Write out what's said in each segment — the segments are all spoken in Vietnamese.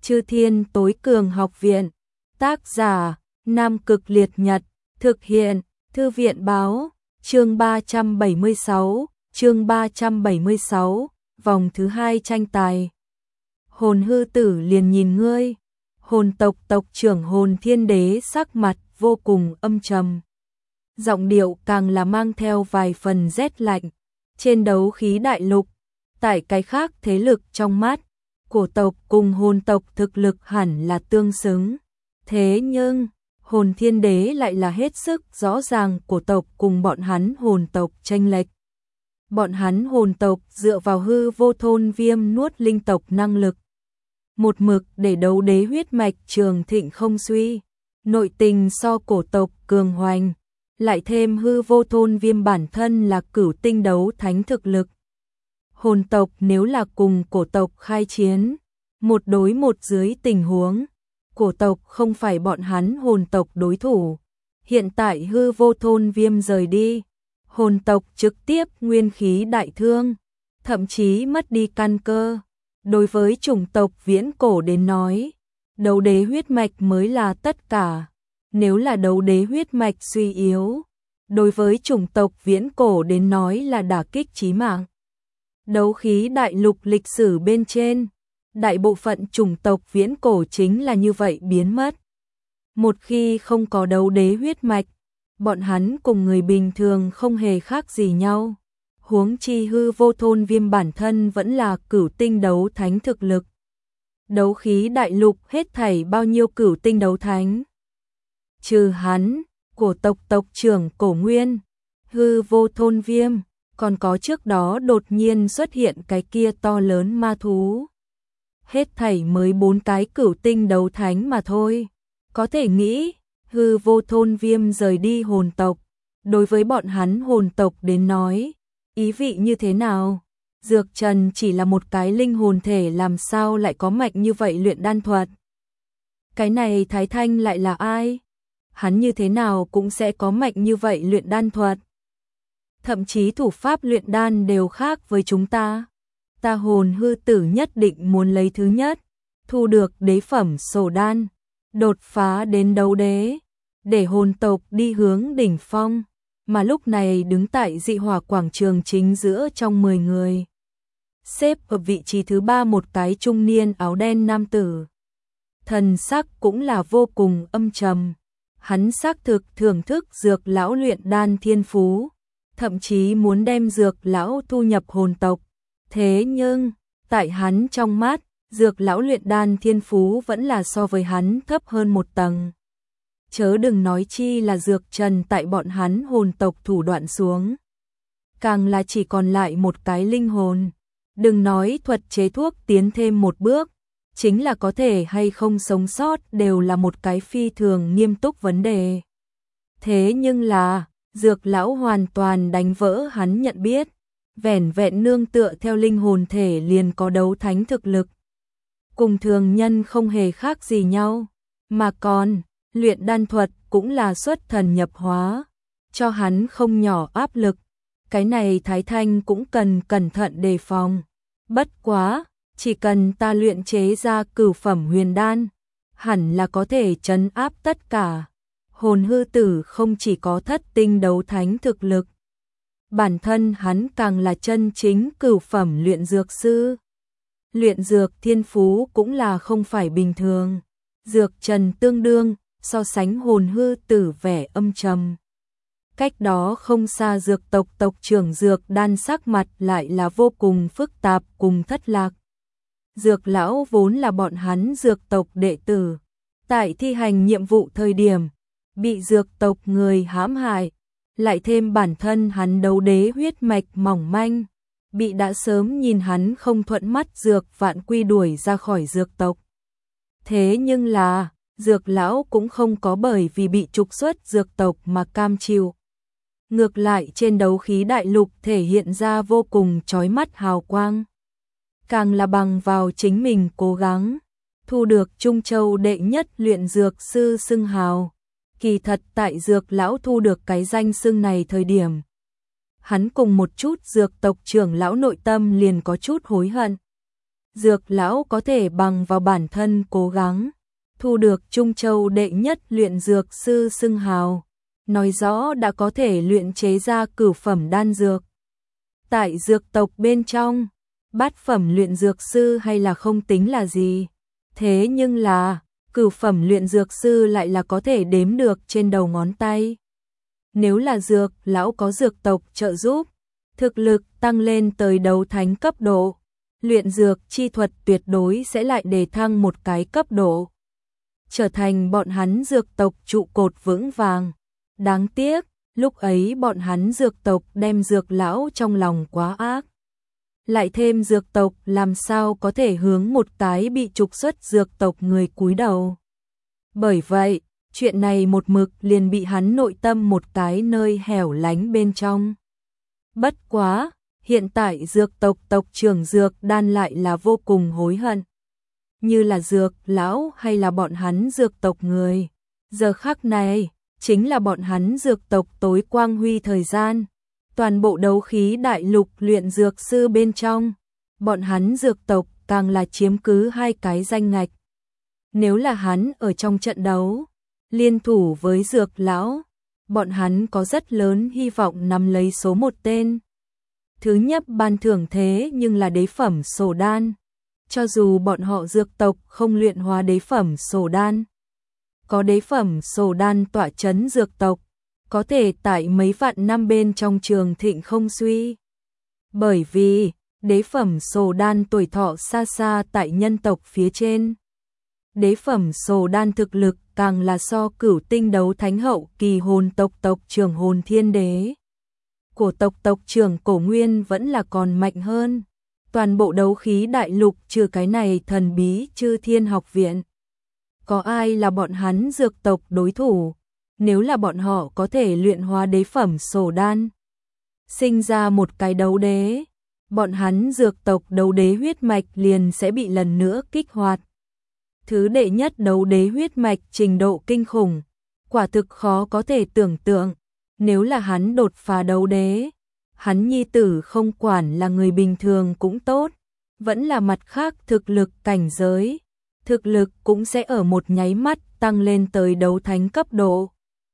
Chư Thiên Tối Cường Học Viện. Tác giả: Nam Cực Liệt Nhật. Thực hiện: Thư viện báo. Chương 376, vòng thứ 2 tranh tài. Hồn hư tử liền nhìn ngươi. Hồn tộc tộc trưởng Hồn Thiên Đế sắc mặt vô cùng âm trầm. Giọng điệu càng là mang theo vài phần rét lạnh. Trên đấu khí đại lục, tại cái khác thế lực trong mắt, cổ tộc cùng hồn tộc thực lực hẳn là tương xứng. Thế nhưng, Hồn Thiên Đế lại là hết sức rõ ràng cổ tộc cùng bọn hắn hồn tộc chênh lệch. Bọn hắn hồn tộc dựa vào hư vô thôn viêm nuốt linh tộc năng lực. Một mực để đấu đế huyết mạch trường thịnh không suy. Nội tình so cổ tộc cường hoành. Lại thêm hư vô thôn viêm bản thân là cửu tinh đấu thánh thực lực. Hồn tộc nếu là cùng cổ tộc khai chiến, một đối một dưới tình huống, cổ tộc không phải bọn hắn hồn tộc đối thủ. Hiện tại hư vô thôn viêm rời đi, hồn tộc trực tiếp nguyên khí đại thương, thậm chí mất đi căn cơ. Đối với chủng tộc viễn cổ đến nói, đấu đế huyết mạch mới là tất cả. Nếu là đấu đế huyết mạch suy yếu, đối với chủng tộc viễn cổ đến nói là đả kích chí mạng. Đấu khí đại lục lịch sử bên trên, đại bộ phận chủng tộc viễn cổ chính là như vậy biến mất. Một khi không có đấu đế huyết mạch, bọn hắn cùng người bình thường không hề khác gì nhau. Huống chi hư vô thôn viêm bản thân vẫn là cửu tinh đấu thánh thực lực. Đấu khí đại lục hết thảy bao nhiêu cửu tinh đấu thánh? Trừ hắn, cổ tộc tộc trưởng Cổ Nguyên, hư vô thôn viêm, còn có trước đó đột nhiên xuất hiện cái kia to lớn ma thú. Hết thảy mới 4 cái cửu tinh đấu thánh mà thôi. Có thể nghĩ, hư vô thôn viêm rời đi hồn tộc, đối với bọn hắn hồn tộc đến nói, ý vị như thế nào? Dược Trần chỉ là một cái linh hồn thể, làm sao lại có mạnh như vậy luyện đan thuật? Cái này Thái Thanh lại là ai? Hắn như thế nào cũng sẽ có mạnh như vậy luyện đan thuật. Thậm chí thủ pháp luyện đan đều khác với chúng ta. Ta hồn hư tử nhất định muốn lấy thứ nhất, thu được đế phẩm sổ đan, đột phá đến đấu đế, để hồn tộc đi hướng đỉnh phong. Mà lúc này đứng tại dị hỏa quảng trường chính giữa trong 10 người. Xếp ở vị trí thứ 3 một cái trung niên áo đen nam tử. Thần sắc cũng là vô cùng âm trầm. Hắn xác thực thưởng thức dược lão luyện đan thiên phú, thậm chí muốn đem dược lão thu nhập hồn tộc. Thế nhưng, tại hắn trong mắt, dược lão luyện đan thiên phú vẫn là so với hắn thấp hơn một tầng. Chớ đừng nói chi là Dược Trần tại bọn hắn hồn tộc thủ đoạn xuống. Càng là chỉ còn lại một cái linh hồn. Đừng nói thuật chế thuốc tiến thêm một bước, chính là có thể hay không sống sót đều là một cái phi thường nghiêm túc vấn đề. Thế nhưng là, Dược lão hoàn toàn đánh vỡ hắn nhận biết, vẻn vẹn nương tựa theo linh hồn thể liền có đấu thánh thực lực. Cùng thường nhân không hề khác gì nhau, mà còn, luyện đan thuật cũng là xuất thần nhập hóa, cho hắn không nhỏ áp lực. Cái này Thái Thanh cũng cần cẩn thận đề phòng. Bất quá, chỉ cần ta luyện chế ra cửu phẩm huyền đan, hẳn là có thể trấn áp tất cả. Hồn hư tử không chỉ có thất tinh đấu thánh thực lực, bản thân hắn càng là chân chính cửu phẩm luyện dược sư. Luyện dược thiên phú cũng là không phải bình thường. Dược Trần tương đương, so sánh hồn hư tử vẻ âm trầm. Cách đó không xa dược tộc tộc trưởng Dược Đan sắc mặt lại là vô cùng phức tạp cùng thất lạc. Dược lão vốn là bọn hắn dược tộc đệ tử. Tại thi hành nhiệm vụ thời điểm, bị dược tộc người hãm hại. Lại thêm bản thân hắn đấu đế huyết mạch mỏng manh. Bị đã sớm nhìn hắn không thuận mắt Dược Vạn Quy đuổi ra khỏi dược tộc. Thế nhưng là, Dược lão cũng không có bởi vì bị trục xuất dược tộc mà cam chịu. Ngược lại trên đấu khí đại lục thể hiện ra vô cùng chói mắt hào quang. Càng là bằng vào chính mình cố gắng, thu được Trung Châu đệ nhất luyện dược sư xưng hào. Kỳ thật tại dược lão thu được cái danh xưng này thời điểm, hắn cùng một chút dược tộc trưởng lão nội tâm liền có chút hối hận. Dược lão có thể bằng vào bản thân cố gắng, thu được Trung Châu đệ nhất luyện dược sư xưng hào, nói rõ đã có thể luyện chế ra cửu phẩm đan dược. Tại dược tộc bên trong, bát phẩm luyện dược sư hay là không tính là gì, thế nhưng là cửu phẩm luyện dược sư lại là có thể đếm được trên đầu ngón tay. Nếu là dược lão có dược tộc trợ giúp, thực lực tăng lên tới đấu thánh cấp độ, luyện dược chi thuật tuyệt đối sẽ lại đề thăng một cái cấp độ, trở thành bọn hắn dược tộc trụ cột vững vàng. Đáng tiếc, lúc ấy bọn hắn dược tộc đem dược lão trong lòng quá ác. Lại thêm dược tộc làm sao có thể hướng một cái bị trục xuất dược tộc người cúi đầu. Bởi vậy, chuyện này một mực liền bị hắn nội tâm một cái nơi hẻo lánh bên trong. Bất quá, hiện tại dược tộc tộc trưởng dược đan lại là vô cùng hối hận. Như là dược lão hay là bọn hắn dược tộc người, giờ khắc này chính là bọn hắn dược tộc tối quang huy thời gian. Toàn bộ đấu khí đại lục luyện dược sư bên trong, bọn hắn dược tộc càng là chiếm cứ 2 cái danh ngạch. Nếu là hắn ở trong trận đấu, liên thủ với dược lão, bọn hắn có rất lớn hy vọng nắm lấy số 1 tên. Thứ nhất ban thưởng thế nhưng là đế phẩm sổ đan. Cho dù bọn họ dược tộc không luyện hóa đế phẩm sổ đan, có đế phẩm sổ đan tỏa chấn dược tộc, có thể tại mấy vạn năm bên trong trường thịnh không suy. Bởi vì, đế phẩm sổ đan tuổi thọ xa xa tại nhân tộc phía trên. Đế phẩm sổ đan thực lực càng là so cửu tinh đấu thánh hậu kỳ hồn tộc tộc trưởng hồn thiên đế. Của tộc trưởng cổ nguyên vẫn là còn mạnh hơn. Toàn bộ đấu khí đại lục trừ cái này thần bí chư thiên học viện. Có ai là bọn hắn dược tộc đối thủ? Nếu là bọn họ có thể luyện hóa đế phẩm sổ đan, sinh ra một cái đấu đế, bọn hắn dược tộc đấu đế huyết mạch liền sẽ bị lần nữa kích hoạt. Thứ đệ nhất đấu đế huyết mạch trình độ kinh khủng, quả thực khó có thể tưởng tượng. Nếu là hắn đột phá đấu đế, hắn nhi tử không quản là người bình thường cũng tốt, vẫn là mặt khác thực lực cảnh giới, thực lực cũng sẽ ở một nháy mắt tăng lên tới đấu thánh cấp độ.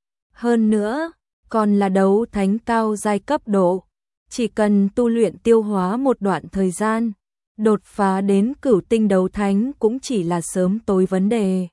Hơn nữa, còn là đấu thánh cao giai cấp độ, chỉ cần tu luyện tiêu hóa một đoạn thời gian, đột phá đến cửu tinh đấu thánh cũng chỉ là sớm tối vấn đề.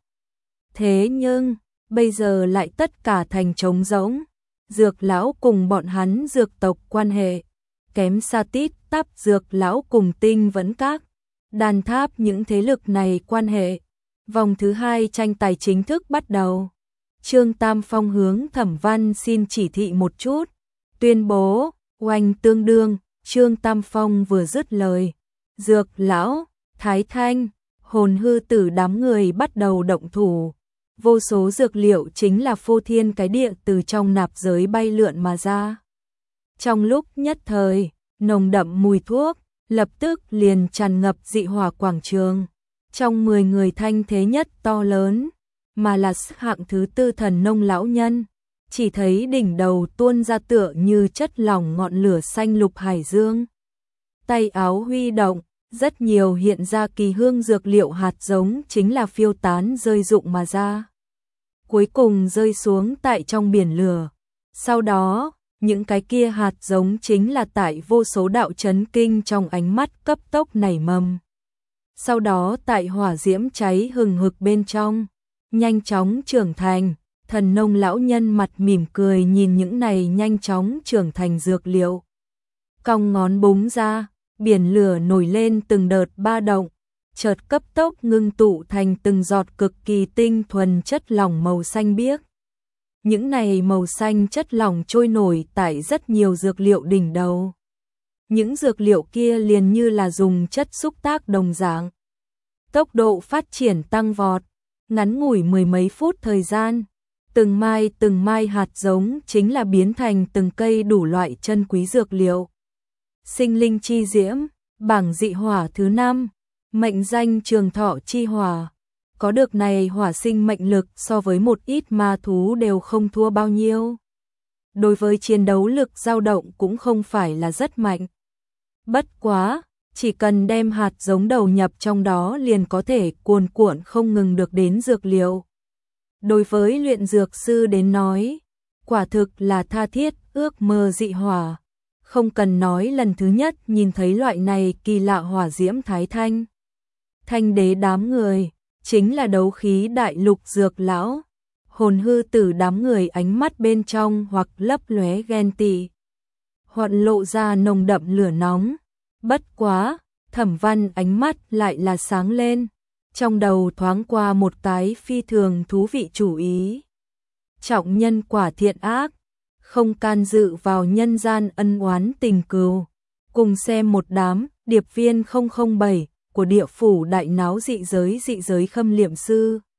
Thế nhưng, bây giờ lại tất cả thành trống rỗng, dược lão cùng bọn hắn dược tộc quan hệ, kém xa tít tắp dược lão cùng tinh vẫn các, đàn tháp những thế lực này quan hệ. Vòng thứ 2 tranh tài chính thức bắt đầu. Trương Tam Phong hướng Thẩm Văn xin chỉ thị một chút, tuyên bố, oanh tương đương, Trương Tam Phong vừa dứt lời. Dược lão, Thái Thanh, hồn hư tử đám người bắt đầu động thủ. Vô số dược liệu chính là phô thiên cái địa từ trong nạp giới bay lượn mà ra. Trong lúc nhất thời, nồng đậm mùi thuốc, lập tức liền tràn ngập dị hỏa quảng trường. Trong 10 người thanh thế nhất to lớn, mà là hạng thứ 4 thần nông lão nhân, chỉ thấy đỉnh đầu tuôn ra tựa như chất lỏng ngọn lửa xanh lục hải dương. Tay áo huy động, rất nhiều hiện ra kỳ hương dược liệu hạt giống chính là phiêu tán rơi rụng mà ra. Cuối cùng rơi xuống tại trong biển lửa. Sau đó, những cái kia hạt giống chính là tại vô số đạo chấn kinh trong ánh mắt cấp tốc nảy mầm. Sau đó tại hỏa diễm cháy hừng hực bên trong, nhanh chóng trưởng thành, thần nông lão nhân mặt mỉm cười nhìn những này nhanh chóng trưởng thành dược liệu. Cong ngón búng ra, biển lửa nổi lên từng đợt ba động, chợt cấp tốc ngưng tụ thành từng giọt cực kỳ tinh thuần chất lỏng màu xanh biếc. Những này màu xanh chất lỏng trôi nổi tại rất nhiều dược liệu đỉnh đầu. Những dược liệu kia liền như là dùng chất xúc tác đồng dạng. Tốc độ phát triển tăng vọt, ngắn ngủi 10 mấy phút thời gian, từng mai hạt giống chính là biến thành từng cây đủ loại chân quý dược liệu. Sinh linh chi diễm, bảng dị hỏa thứ 5, mệnh danh trường thọ chi hỏa. Có được này hỏa sinh mệnh lực so với một ít ma thú đều không thua bao nhiêu. Đối với chiến đấu lực dao động cũng không phải là rất mạnh. Bất quá, chỉ cần đem hạt giống đầu nhập trong đó liền có thể cuồn cuộn không ngừng được đến dược liệu. Đối với luyện dược sư đến nói, quả thực là tha thiết ước mơ dị hỏa. Không cần nói lần thứ nhất nhìn thấy loại này kỳ lạ hỏa diễm thái thanh. Thanh đế đám người, chính là đấu khí đại lục dược lão. Hồn hư tử đám người ánh mắt bên trong hoặc lấp lóe ghen tị, hoặc lộ ra nồng đậm lửa nóng. Bất quá, Thẩm Văn ánh mắt lại là sáng lên, trong đầu thoáng qua một cái phi thường thú vị chủ ý. Trọng nhân quả thiện ác, không can dự vào nhân gian ân oán tình cừu. Cùng xem một đám điệp viên 007 của địa phủ đại náo dị giới khâm liệm sư.